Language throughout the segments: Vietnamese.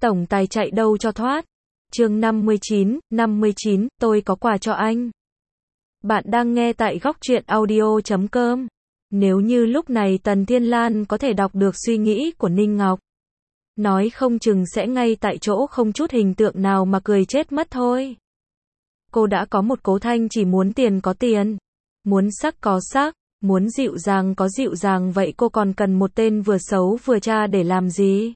Tổng tài chạy đâu cho thoát. Chương 59, tôi có quà cho anh. Bạn đang nghe tại góc truyện audio.com. Nếu như lúc này Tần Thiên Lan có thể đọc được suy nghĩ của Ninh Ngọc, nói không chừng sẽ ngay tại chỗ không chút hình tượng nào mà cười chết mất thôi. Cô đã có một Cố Thanh chỉ muốn tiền có tiền, muốn sắc có sắc, muốn dịu dàng có dịu dàng, vậy cô còn cần một tên vừa xấu vừa cha để làm gì?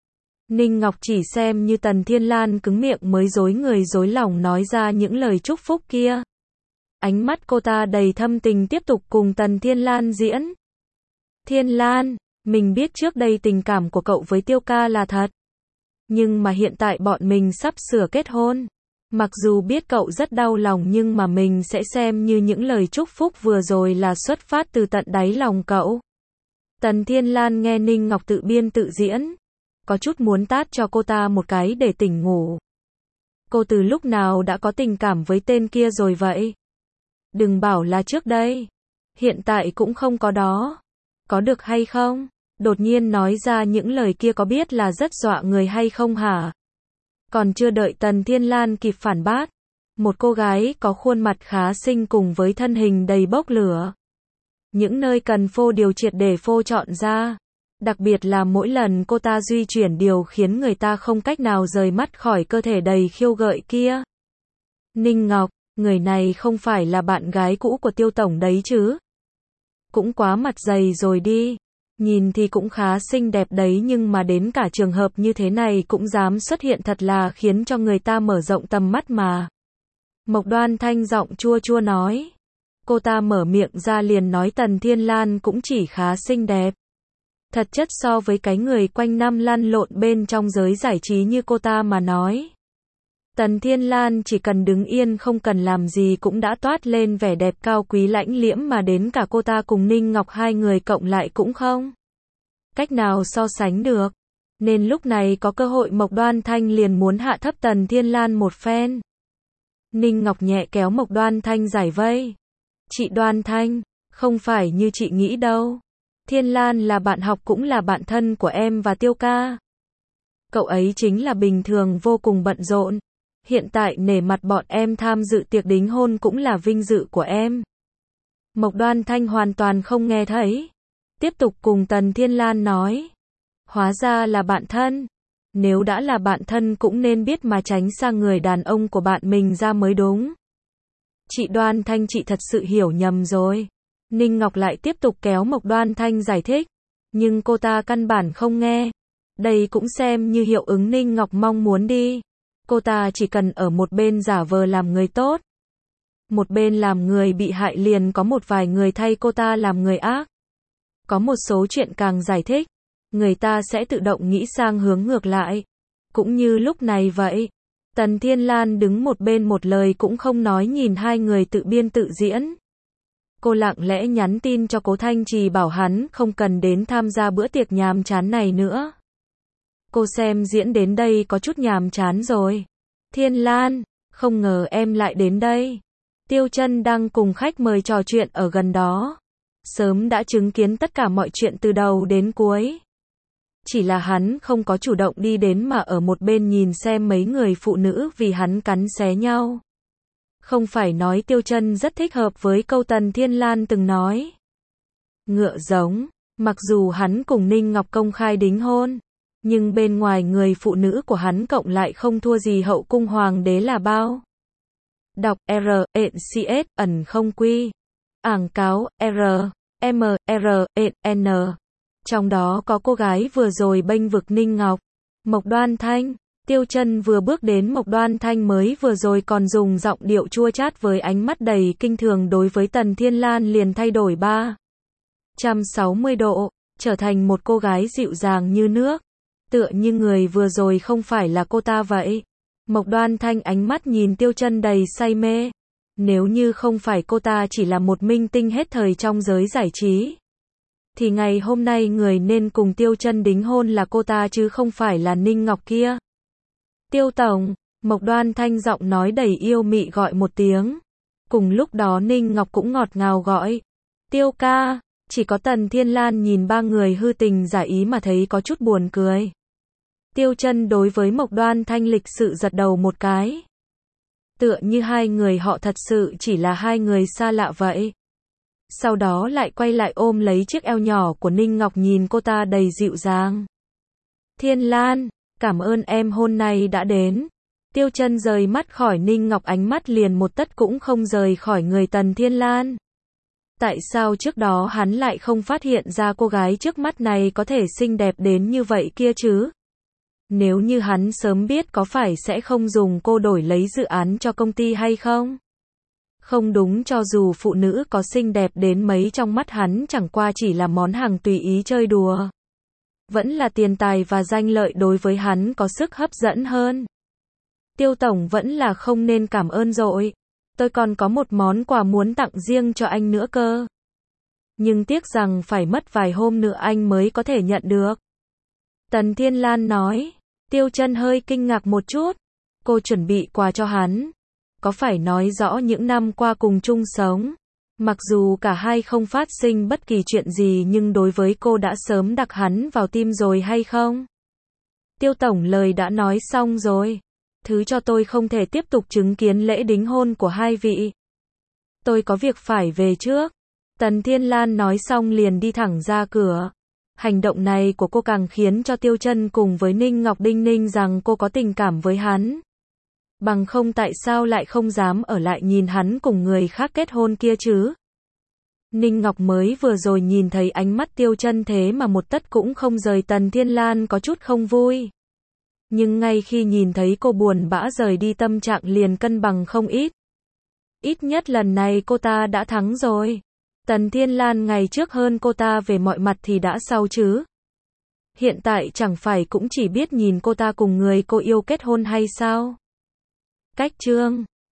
Ninh Ngọc chỉ xem như Tần Thiên Lan cứng miệng mới dối người dối lòng nói ra những lời chúc phúc kia. Ánh mắt cô ta đầy thâm tình tiếp tục cùng Tần Thiên Lan diễn. Thiên Lan, mình biết trước đây tình cảm của cậu với Tiêu ca là thật. Nhưng mà hiện tại bọn mình sắp sửa kết hôn. Mặc dù biết cậu rất đau lòng nhưng mà mình sẽ xem như những lời chúc phúc vừa rồi là xuất phát từ tận đáy lòng cậu. Tần Thiên Lan nghe Ninh Ngọc tự biên tự diễn, có chút muốn tát cho cô ta một cái để tỉnh ngủ. Cô từ lúc nào đã có tình cảm với tên kia rồi vậy? Đừng bảo là trước đây, hiện tại cũng không có đó. Có được hay không? Đột nhiên nói ra những lời kia có biết là rất dọa người hay không hả? Còn chưa đợi Tần Thiên Lan kịp phản bác, một cô gái có khuôn mặt khá xinh cùng với thân hình đầy bốc lửa. Những nơi cần phô điều triệt để phô trọn ra. Đặc biệt là mỗi lần cô ta di chuyển điều khiến người ta không cách nào rời mắt khỏi cơ thể đầy khiêu gợi kia. Ninh Ngọc, người này không phải là bạn gái cũ của Tiêu tổng đấy chứ? Cũng quá mặt dày rồi đi. Nhìn thì cũng khá xinh đẹp đấy nhưng mà đến cả trường hợp như thế này cũng dám xuất hiện thật là khiến cho người ta mở rộng tầm mắt mà. Mộc Đoan Thanh giọng chua chua nói. Cô ta mở miệng ra liền nói Tần Thiên Lan cũng chỉ khá xinh đẹp. Thật chất so với cái người quanh năm lăn lộn bên trong giới giải trí như cô ta mà nói. Tần Thiên Lan chỉ cần đứng yên không cần làm gì cũng đã toát lên vẻ đẹp cao quý lãnh liễm mà đến cả cô ta cùng Ninh Ngọc hai người cộng lại cũng không cách nào so sánh được. Nên lúc này có cơ hội Mộc Đoan Thanh liền muốn hạ thấp Tần Thiên Lan một phen. Ninh Ngọc nhẹ kéo Mộc Đoan Thanh giải vây. Chị Đoan Thanh, không phải như chị nghĩ đâu. Thiên Lan là bạn học cũng là bạn thân của em và Tiêu ca. Cậu ấy chính là bình thường vô cùng bận rộn. Hiện tại nể mặt bọn em tham dự tiệc đính hôn cũng là vinh dự của em. Mộc Đoan Thanh hoàn toàn không nghe thấy. Tiếp tục cùng Tần Thiên Lan nói. Hóa ra là bạn thân. Nếu đã là bạn thân cũng nên biết mà tránh xa người đàn ông của bạn mình ra mới đúng. Chị Đoan Thanh, chị thật sự hiểu nhầm rồi. Ninh Ngọc lại tiếp tục kéo Mộc Đoan Thanh giải thích. Nhưng cô ta căn bản không nghe. Đây cũng xem như hiệu ứng Ninh Ngọc mong muốn đi. Cô ta chỉ cần ở một bên giả vờ làm người tốt. Một bên làm người bị hại liền có một vài người thay cô ta làm người ác. Có một số chuyện càng giải thích, người ta sẽ tự động nghĩ sang hướng ngược lại. Cũng như lúc này vậy. Tần Thiên Lan đứng một bên một lời cũng không nói nhìn hai người tự biên tự diễn. Cô lặng lẽ nhắn tin cho Cố Thanh Trì bảo hắn không cần đến tham gia bữa tiệc nhàm chán này nữa. Cô xem diễn đến đây có chút nhàm chán rồi. Thiên Lan, không ngờ em lại đến đây. Tiêu Chân đang cùng khách mời trò chuyện ở gần đó. Sớm đã chứng kiến tất cả mọi chuyện từ đầu đến cuối. Chỉ là hắn không có chủ động đi đến mà ở một bên nhìn xem mấy người phụ nữ vì hắn cắn xé nhau. Không phải nói Tiêu Chân rất thích hợp với câu Tần Thiên Lan từng nói. Ngựa giống, mặc dù hắn cùng Ninh Ngọc công khai đính hôn, nhưng bên ngoài người phụ nữ của hắn cộng lại không thua gì hậu cung hoàng đế là bao. Đọc R-E-C-S ẩn không quy. Ảng cáo R-M-R-E-N. Trong đó có cô gái vừa rồi bênh vực Ninh Ngọc. Mộc Đoan Thanh. Tiêu Chân vừa bước đến Mộc Đoan Thanh mới vừa rồi còn dùng giọng điệu chua chát với ánh mắt đầy kinh thường đối với Tần Thiên Lan liền thay đổi 360 độ, trở thành một cô gái dịu dàng như nước. Tựa như người vừa rồi không phải là cô ta vậy. Mộc Đoan Thanh ánh mắt nhìn Tiêu Chân đầy say mê. Nếu như không phải cô ta chỉ là một minh tinh hết thời trong giới giải trí, thì ngày hôm nay người nên cùng Tiêu Chân đính hôn là cô ta chứ không phải là Ninh Ngọc kia. Tiêu tổng, Mộc Đoan Thanh giọng nói đầy yêu mị gọi một tiếng. Cùng lúc đó Ninh Ngọc cũng ngọt ngào gọi. Tiêu ca, chỉ có Tần Thiên Lan nhìn ba người hư tình giả ý mà thấy có chút buồn cười. Tiêu Chân đối với Mộc Đoan Thanh lịch sự gật đầu một cái. Tựa như hai người họ thật sự chỉ là hai người xa lạ vậy. Sau đó lại quay lại ôm lấy chiếc eo nhỏ của Ninh Ngọc nhìn cô ta đầy dịu dàng. Thiên Lan, cảm ơn em hôm nay đã đến. Tiêu Chân rời mắt khỏi Ninh Ngọc, ánh mắt liền một tấc cũng không rời khỏi người Tần Thiên Lan. Tại sao trước đó hắn lại không phát hiện ra cô gái trước mắt này có thể xinh đẹp đến như vậy kia chứ? Nếu như hắn sớm biết có phải sẽ không dùng cô đổi lấy dự án cho công ty hay không? Không đúng, cho dù phụ nữ có xinh đẹp đến mấy trong mắt hắn chẳng qua chỉ là món hàng tùy ý chơi đùa. Vẫn là tiền tài và danh lợi đối với hắn có sức hấp dẫn hơn. Tiêu tổng vẫn là không nên cảm ơn rồi. Tôi còn có một món quà muốn tặng riêng cho anh nữa cơ. Nhưng tiếc rằng phải mất vài hôm nữa anh mới có thể nhận được. Tần Thiên Lan nói. Tiêu Chân hơi kinh ngạc một chút. Cô chuẩn bị quà cho hắn. Có phải nói rõ những năm qua cùng chung sống, mặc dù cả hai không phát sinh bất kỳ chuyện gì nhưng đối với cô đã sớm đặt hắn vào tim rồi hay không? Tiêu tổng, lời đã nói xong rồi. Thứ cho tôi không thể tiếp tục chứng kiến lễ đính hôn của hai vị. Tôi có việc phải về trước. Tần Thiên Lan nói xong liền đi thẳng ra cửa. Hành động này của cô càng khiến cho Tiêu Chân cùng với Ninh Ngọc đinh ninh rằng cô có tình cảm với hắn. Bằng không tại sao lại không dám ở lại nhìn hắn cùng người khác kết hôn kia chứ? Ninh Ngọc mới vừa rồi nhìn thấy ánh mắt Tiêu Chân thế mà một tấc cũng không rời, Tần Thiên Lan có chút không vui. Nhưng ngay khi nhìn thấy cô buồn bã rời đi, tâm trạng liền cân bằng không ít. Ít nhất lần này cô ta đã thắng rồi. Tần Thiên Lan ngày trước hơn cô ta về mọi mặt thì đã sao chứ? Hiện tại chẳng phải cũng chỉ biết nhìn cô ta cùng người cô yêu kết hôn hay sao? Cách chương